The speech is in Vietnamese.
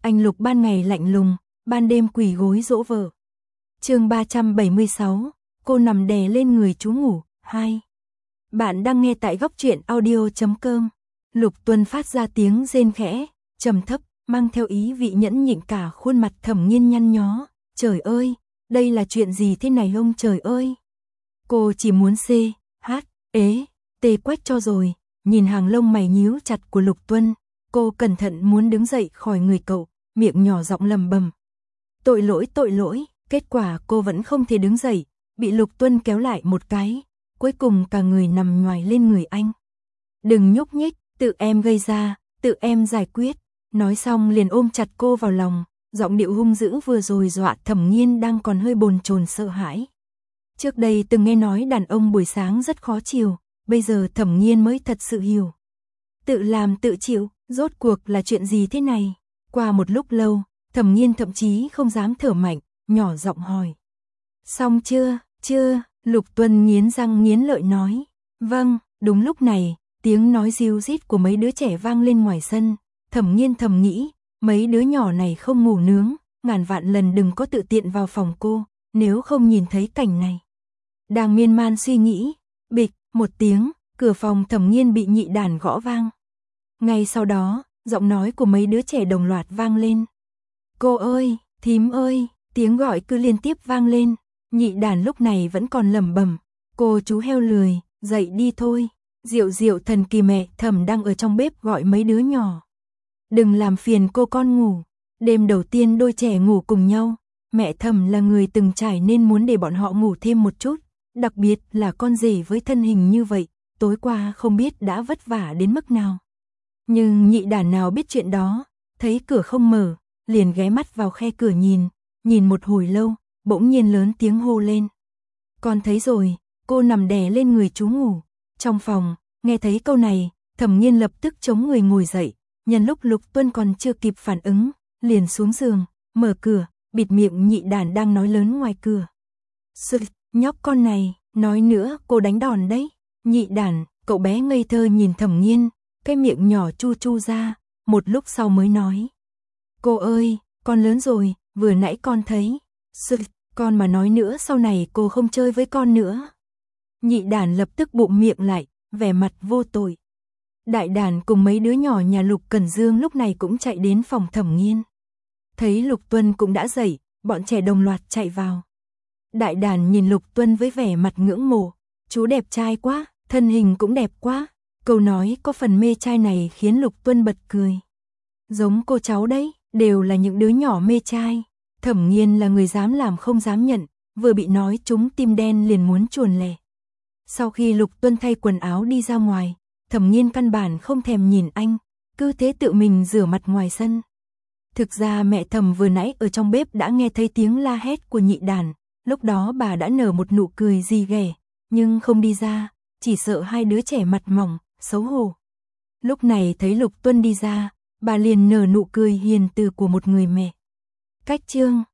Anh Lục ban ngày lạnh lùng, ban đêm quỳ gối dỗ vợ. Chương 376, cô nằm đè lên người chú ngủ. 2. Bạn đang nghe tại góc truyện audio.com. Lục Tuân phát ra tiếng rên khẽ, trầm thấp, mang theo ý vị nhẫn nhịn, cả khuôn mặt Thẩm Nghiên nhăn nhó. Trời ơi, đây là chuyện gì thế này ông trời ơi? Cô chỉ muốn tê quách cho rồi. Nhìn hàng lông mày nhíu chặt của Lục Tuân, cô cẩn thận muốn đứng dậy khỏi người cậu, miệng nhỏ giọng lầm bầm. Tội lỗi, kết quả cô vẫn không thể đứng dậy, bị Lục Tuân kéo lại một cái, cuối cùng cả người nằm nhoài lên người anh. Đừng nhúc nhích, tự em gây ra, tự em giải quyết. Nói xong liền ôm chặt cô vào lòng, giọng điệu hung dữ vừa rồi dọa Thẩm Nghiên đang còn hơi bồn chồn sợ hãi. Trước đây từng nghe nói đàn ông buổi sáng rất khó chiều, bây giờ Thẩm Nghiên mới thật sự hiểu. Tự làm tự chịu, rốt cuộc là chuyện gì thế này? Qua một lúc lâu, Thẩm Nghiên thậm chí không dám thở mạnh, nhỏ giọng hỏi. Xong chưa, Lục Tuân nghiến răng nghiến lợi nói. Vâng. Đúng lúc này, tiếng nói ríu rít của mấy đứa trẻ vang lên ngoài sân. Thẩm Nghiên thầm nghĩ, mấy đứa nhỏ này không ngủ nướng, ngàn vạn lần đừng có tự tiện vào phòng cô, nếu không nhìn thấy cảnh này. Đang miên man suy nghĩ, bịch, một tiếng, cửa phòng Thẩm Nghiên bị nhị đàn gõ vang. Ngay sau đó, giọng nói của mấy đứa trẻ đồng loạt vang lên. Cô ơi, thím ơi, tiếng gọi cứ liên tiếp vang lên. Nhị đàn lúc này vẫn còn lẩm bẩm, cô chú heo lười, dậy đi thôi. Diệu thần kỳ, mẹ Thẩm đang ở trong bếp gọi mấy đứa nhỏ. Đừng làm phiền cô con ngủ. Đêm đầu tiên đôi trẻ ngủ cùng nhau, mẹ Thẩm là người từng trải nên muốn để bọn họ ngủ thêm một chút, đặc biệt là con rể với thân hình như vậy, tối qua không biết đã vất vả đến mức nào. Nhưng nhị đàn nào biết chuyện đó, thấy cửa không mở, liền ghé mắt vào khe cửa nhìn một hồi lâu, bỗng nhiên lớn tiếng hô lên. Con thấy rồi, cô nằm đè lên người chú ngủ. Trong phòng, nghe thấy câu này, Thẩm Nghiên lập tức chống người ngồi dậy, nhân lúc Lục Tuân còn chưa kịp phản ứng, liền xuống giường, mở cửa, bịt miệng nhị đàn đang nói lớn ngoài cửa. Nhóc con này, nói nữa cô đánh đòn đấy. Nhị đàn, cậu bé ngây thơ nhìn Thẩm Nghiên, cái miệng nhỏ chu chu ra, một lúc sau mới nói. Cô ơi, con lớn rồi, vừa nãy con thấy. Con mà nói nữa sau này cô không chơi với con nữa. Nhị đàn lập tức bụm miệng lại, vẻ mặt vô tội. Đại đàn cùng mấy đứa nhỏ nhà Lục Cẩn Dương lúc này cũng chạy đến phòng Thẩm Nghiên. Thấy Lục Tuân cũng đã dậy, bọn trẻ đồng loạt chạy vào. Đại đàn nhìn Lục Tuân với vẻ mặt ngưỡng mộ. Chú đẹp trai quá, thân hình cũng đẹp quá. Câu nói có phần mê trai này khiến Lục Tuân bật cười. Giống cô cháu đấy, đều là những đứa nhỏ mê trai. Thẩm Nghiên là người dám làm không dám nhận, vừa bị nói trúng tim đen liền muốn chuồn lẻ. Sau khi Lục Tuân thay quần áo đi ra ngoài, Thẩm Nghiên căn bản không thèm nhìn anh, cứ thế tự mình rửa mặt ngoài sân. Thực ra mẹ Thẩm vừa nãy ở trong bếp đã nghe thấy tiếng la hét của nhị đàn, lúc đó bà đã nở một nụ cười gì ghẻ, nhưng không đi ra, chỉ sợ hai đứa trẻ mặt mỏng, xấu hổ. Lúc này thấy Lục Tuân đi ra, bà liền nở nụ cười hiền từ của một người mẹ. Cách chương